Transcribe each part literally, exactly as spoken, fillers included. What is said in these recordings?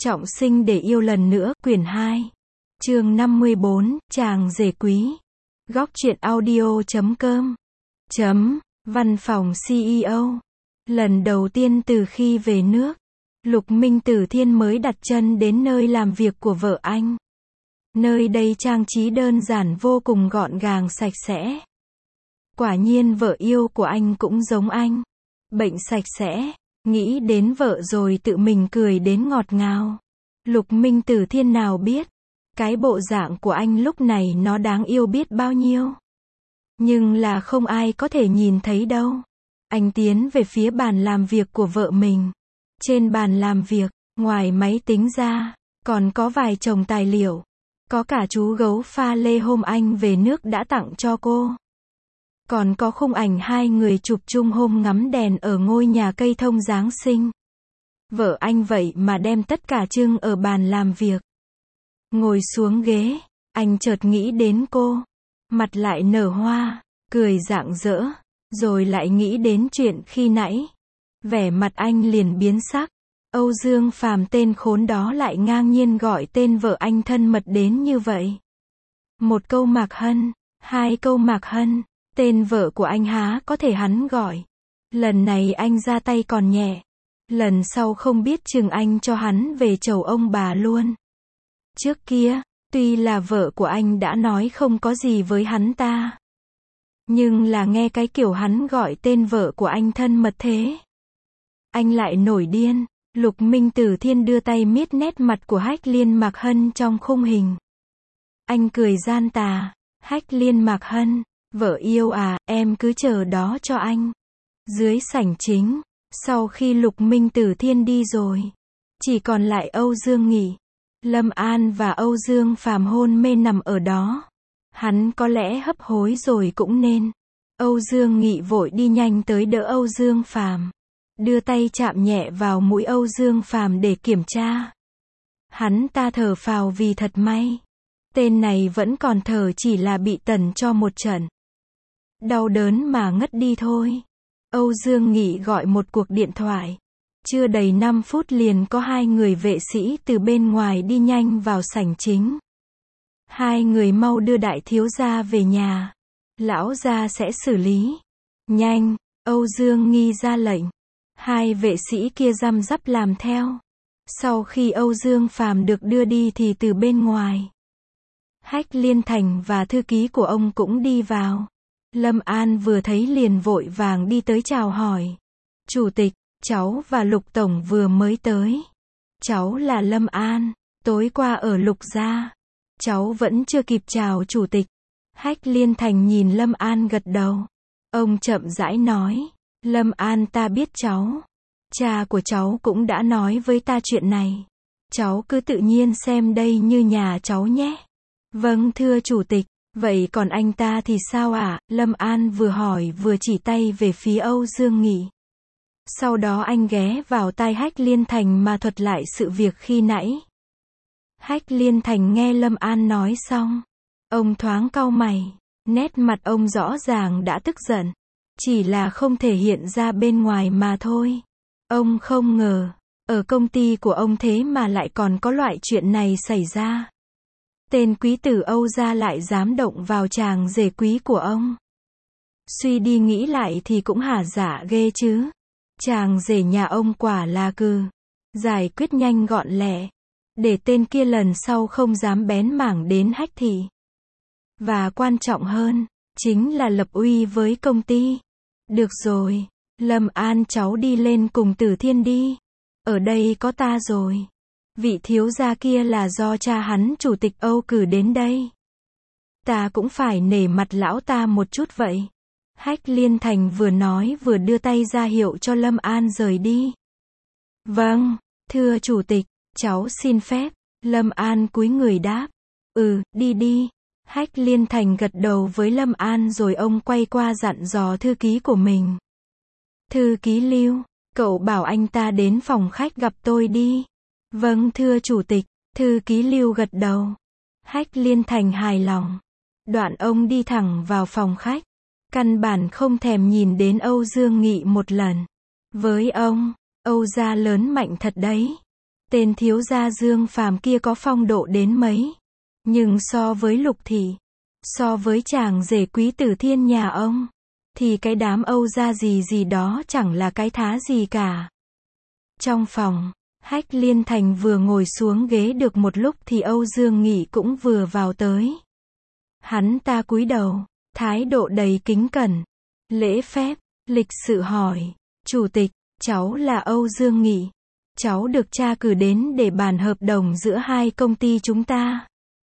Trọng sinh để yêu lần nữa, quyển hai. Chương năm mươi bốn, chàng rể quý. Góc truyện audio chấm com. Chấm, văn phòng xê e ô. Lần đầu tiên từ khi về nước, Lục Minh Tử Thiên mới đặt chân đến nơi làm việc của vợ anh. Nơi đây trang trí đơn giản vô cùng gọn gàng sạch sẽ. Quả nhiên vợ yêu của anh cũng giống anh. Bệnh sạch sẽ. Nghĩ đến vợ rồi tự mình cười đến ngọt ngào. Lục Minh Tử Thiên nào biết, cái bộ dạng của anh lúc này nó đáng yêu biết bao nhiêu. Nhưng là không ai có thể nhìn thấy đâu. Anh tiến về phía bàn làm việc của vợ mình. Trên bàn làm việc, ngoài máy tính ra, còn có vài chồng tài liệu. Có cả chú gấu pha lê hôm anh về nước đã tặng cho cô. Còn có khung ảnh hai người chụp chung hôm ngắm đèn ở ngôi nhà cây thông Giáng sinh. Vợ anh vậy mà đem tất cả trưng ở bàn làm việc. Ngồi xuống ghế, anh chợt nghĩ đến cô. Mặt lại nở hoa, cười rạng rỡ, rồi lại nghĩ đến chuyện khi nãy. Vẻ mặt anh liền biến sắc. Âu Dương Phàm tên khốn đó lại ngang nhiên gọi tên vợ anh thân mật đến như vậy. Một câu Mạc Hân, hai câu Mạc Hân, tên vợ của anh há có thể hắn gọi. Lần này anh ra tay còn nhẹ. Lần sau không biết chừng anh cho hắn về chầu ông bà luôn. Trước kia, tuy là vợ của anh đã nói không có gì với hắn ta. Nhưng là nghe cái kiểu hắn gọi tên vợ của anh thân mật thế. Anh lại nổi điên. Lục Minh Tử Thiên đưa tay miết nét mặt của Hách Liên Mạc Hân trong khung hình. Anh cười gian tà. Hách Liên Mạc Hân, vợ yêu à, em cứ chờ đó cho anh. Dưới sảnh chính, sau khi Lục Minh Tử Thiên đi rồi, chỉ còn lại Âu Dương Nghị, Lâm An và Âu Dương Phàm hôn mê nằm ở đó. Hắn có lẽ hấp hối rồi cũng nên. Âu Dương Nghị vội đi nhanh tới đỡ Âu Dương Phàm, đưa tay chạm nhẹ vào mũi Âu Dương Phàm để kiểm tra. Hắn ta thở phào vì thật may. Tên này vẫn còn thở, chỉ là bị tẩn cho một trận. Đau đớn mà ngất đi thôi. Âu Dương Nghị gọi một cuộc điện thoại. Chưa đầy năm phút liền có hai người vệ sĩ từ bên ngoài đi nhanh vào sảnh chính. Hai người mau đưa đại thiếu gia về nhà. Lão gia sẽ xử lý. Nhanh, Âu Dương Nghi ra lệnh. Hai vệ sĩ kia răm rắp làm theo. Sau khi Âu Dương Phàm được đưa đi thì từ bên ngoài, Hách Liên Thành và thư ký của ông cũng đi vào. Lâm An vừa thấy liền vội vàng đi tới chào hỏi. Chủ tịch, cháu và Lục Tổng vừa mới tới. Cháu là Lâm An, tối qua ở Lục gia. Cháu vẫn chưa kịp chào chủ tịch. Hách Liên Thành nhìn Lâm An gật đầu. Ông chậm rãi nói. Lâm An, ta biết cháu. Cha của cháu cũng đã nói với ta chuyện này. Cháu cứ tự nhiên xem đây như nhà cháu nhé. Vâng thưa chủ tịch. Vậy còn anh ta thì sao ạ? À? Lâm An vừa hỏi vừa chỉ tay về phía Âu Dương Nghị. Sau đó anh ghé vào tai Hách Liên Thành mà thuật lại sự việc khi nãy. Hách Liên Thành nghe Lâm An nói xong, ông thoáng cau mày. Nét mặt ông rõ ràng đã tức giận. Chỉ là không thể hiện ra bên ngoài mà thôi. Ông không ngờ, ở công ty của ông thế mà lại còn có loại chuyện này xảy ra. Tên quý tử Âu gia lại dám động vào chàng rể quý của ông. Suy đi nghĩ lại thì cũng hả dạ ghê chứ. Chàng rể nhà ông quả là cừ. Giải quyết nhanh gọn lẹ. Để tên kia lần sau không dám bén mảng đến Hách thị. Và quan trọng hơn, chính là lập uy với công ty. Được rồi, Lâm An cháu đi lên cùng Tử Thiên đi. Ở đây có ta rồi. Vị thiếu gia kia là do cha hắn chủ tịch Âu cử đến đây. Ta cũng phải nể mặt lão ta một chút vậy. Hách Liên Thành vừa nói vừa đưa tay ra hiệu cho Lâm An rời đi. Vâng, thưa chủ tịch, cháu xin phép. Lâm An cúi người đáp. Ừ, đi đi. Hách Liên Thành gật đầu với Lâm An rồi ông quay qua dặn dò thư ký của mình. Thư ký Lưu, cậu bảo anh ta đến phòng khách gặp tôi đi. Vâng thưa chủ tịch. Thư ký Lưu gật đầu. Hách Liên Thành hài lòng. Đoạn ông đi thẳng vào phòng khách. Căn bản không thèm nhìn đến Âu Dương Nghị một lần. Với ông, Âu gia lớn mạnh thật đấy. Tên thiếu gia Dương Phàm kia có phong độ đến mấy. Nhưng so với Lục Thị, so với chàng rể quý tử thiên nhà ông, thì cái đám Âu gia gì gì đó chẳng là cái thá gì cả. Trong phòng, Hách Liên Thành vừa ngồi xuống ghế được một lúc thì Âu Dương Nghị cũng vừa vào tới. Hắn ta cúi đầu, thái độ đầy kính cẩn, lễ phép, lịch sự hỏi, chủ tịch, cháu là Âu Dương Nghị. Cháu được cha cử đến để bàn hợp đồng giữa hai công ty chúng ta.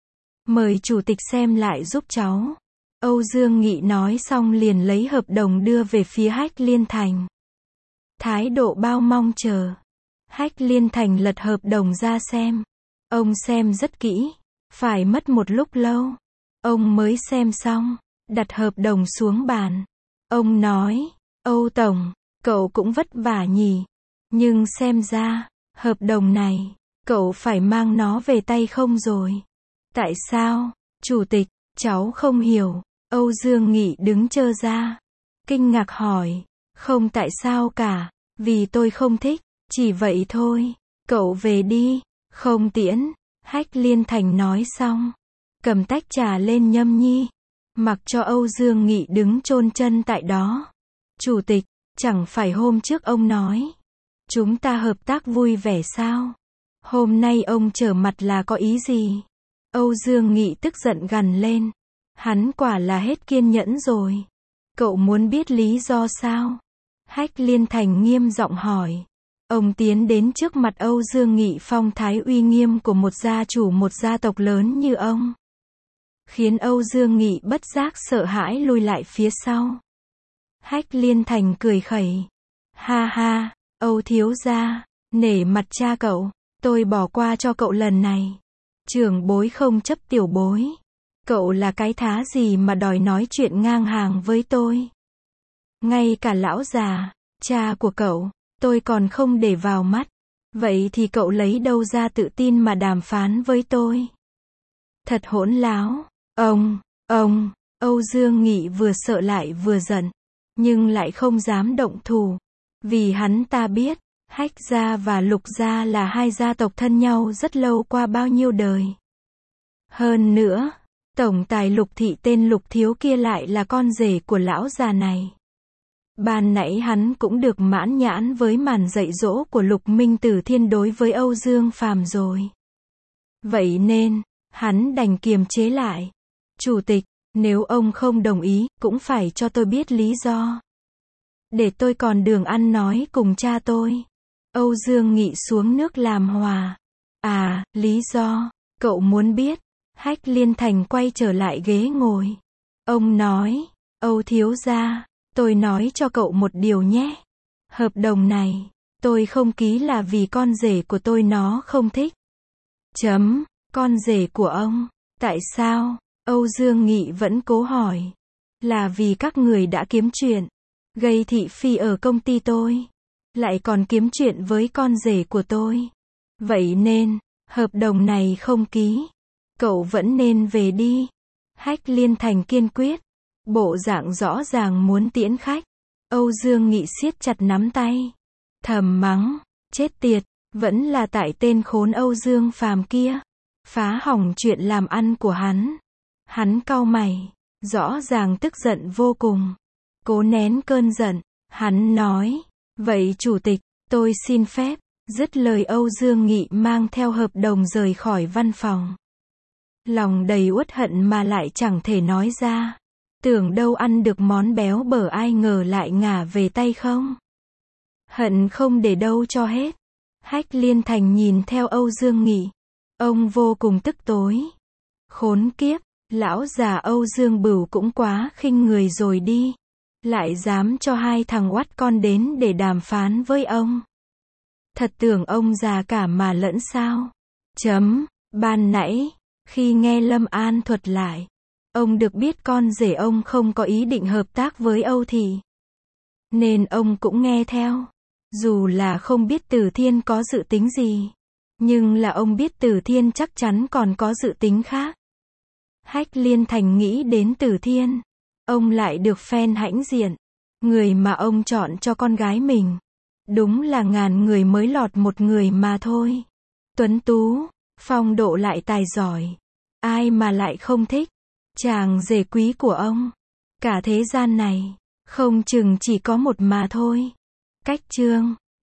Mời chủ tịch xem lại giúp cháu. Âu Dương Nghị nói xong liền lấy hợp đồng đưa về phía Hách Liên Thành. Thái độ bao mong chờ. Hách Liên Thành lật hợp đồng ra xem. Ông xem rất kỹ. Phải mất một lúc lâu. Ông mới xem xong. Đặt hợp đồng xuống bàn. Ông nói, Âu Tổng, cậu cũng vất vả nhỉ. Nhưng xem ra, hợp đồng này, cậu phải mang nó về tay không rồi. Tại sao, chủ tịch, cháu không hiểu. Âu Dương Nghị đứng chơ ra. Kinh ngạc hỏi, không tại sao cả, vì tôi không thích, chỉ vậy thôi. Cậu về đi, không tiễn. Hách Liên Thành nói xong. Cầm tách trà lên nhâm nhi. Mặc cho Âu Dương Nghị đứng chôn chân tại đó. Chủ tịch, chẳng phải hôm trước ông nói. Chúng ta hợp tác vui vẻ sao? Hôm nay ông trở mặt là có ý gì? Âu Dương Nghị tức giận gằn lên. Hắn quả là hết kiên nhẫn rồi. Cậu muốn biết lý do sao? Hách Liên Thành nghiêm giọng hỏi. Ông tiến đến trước mặt Âu Dương Nghị phong thái uy nghiêm của một gia chủ một gia tộc lớn như ông. Khiến Âu Dương Nghị bất giác sợ hãi lùi lại phía sau. Hách Liên Thành cười khẩy. Ha ha, Âu thiếu gia, nể mặt cha cậu, tôi bỏ qua cho cậu lần này. Trưởng bối không chấp tiểu bối. Cậu là cái thá gì mà đòi nói chuyện ngang hàng với tôi? Ngay cả lão già, cha của cậu, tôi còn không để vào mắt. Vậy thì cậu lấy đâu ra tự tin mà đàm phán với tôi? Thật hỗn láo. Ông, ông, Âu Dương Nghị vừa sợ lại vừa giận, nhưng lại không dám động thủ. Vì hắn ta biết, Hách gia và Lục gia là hai gia tộc thân nhau rất lâu qua bao nhiêu đời. Hơn nữa, tổng tài Lục Thị tên Lục Thiếu kia lại là con rể của lão già này. Ban nãy hắn cũng được mãn nhãn với màn dạy dỗ của Lục Minh Tử Thiên đối với Âu Dương Phàm rồi. Vậy nên, hắn đành kiềm chế lại. Chủ tịch, nếu ông không đồng ý, cũng phải cho tôi biết lý do. Để tôi còn đường ăn nói cùng cha tôi. Âu Dương Nghị xuống nước làm hòa. À, lý do, cậu muốn biết. Hách Liên Thành quay trở lại ghế ngồi. Ông nói, Âu thiếu gia, tôi nói cho cậu một điều nhé. Hợp đồng này, tôi không ký là vì con rể của tôi nó không thích. Chấm, con rể của ông, tại sao? Âu Dương Nghị vẫn cố hỏi. Là vì các người đã kiếm chuyện, gây thị phi ở công ty tôi, lại còn kiếm chuyện với con rể của tôi. Vậy nên, hợp đồng này không ký. Cậu vẫn nên về đi. Hách Liên Thành kiên quyết. Bộ dạng rõ ràng muốn tiễn khách. Âu Dương Nghị siết chặt nắm tay. Thầm mắng, chết tiệt, vẫn là tại tên khốn Âu Dương Phàm kia. Phá hỏng chuyện làm ăn của hắn. Hắn cau mày, rõ ràng tức giận vô cùng. Cố nén cơn giận, hắn nói, vậy chủ tịch, tôi xin phép. Dứt lời Âu Dương Nghị mang theo hợp đồng rời khỏi văn phòng. Lòng đầy uất hận mà lại chẳng thể nói ra. Tưởng đâu ăn được món béo bở ai ngờ lại ngả về tay không. Hận không để đâu cho hết. Hách Liên Thành nhìn theo Âu Dương Nghị. Ông vô cùng tức tối. Khốn kiếp, lão già Âu Dương Bửu cũng quá khinh người rồi đi. Lại dám cho hai thằng oắt con đến để đàm phán với ông. Thật tưởng ông già cả mà lẫn sao. Chấm, ban nãy, khi nghe Lâm An thuật lại, ông được biết con rể ông không có ý định hợp tác với Âu Thị. Nên ông cũng nghe theo. Dù là không biết Tử Thiên có dự tính gì, nhưng là ông biết Tử Thiên chắc chắn còn có dự tính khác. Hách Liên Thành nghĩ đến Tử Thiên. Ông lại được phen hãnh diện. Người mà ông chọn cho con gái mình. Đúng là ngàn người mới lọt một người mà thôi. tuấn tú, phong độ lại tài giỏi. Ai mà lại không thích. Chàng rể quý của ông. Cả thế gian này, không chừng chỉ có một mà thôi. Cách chương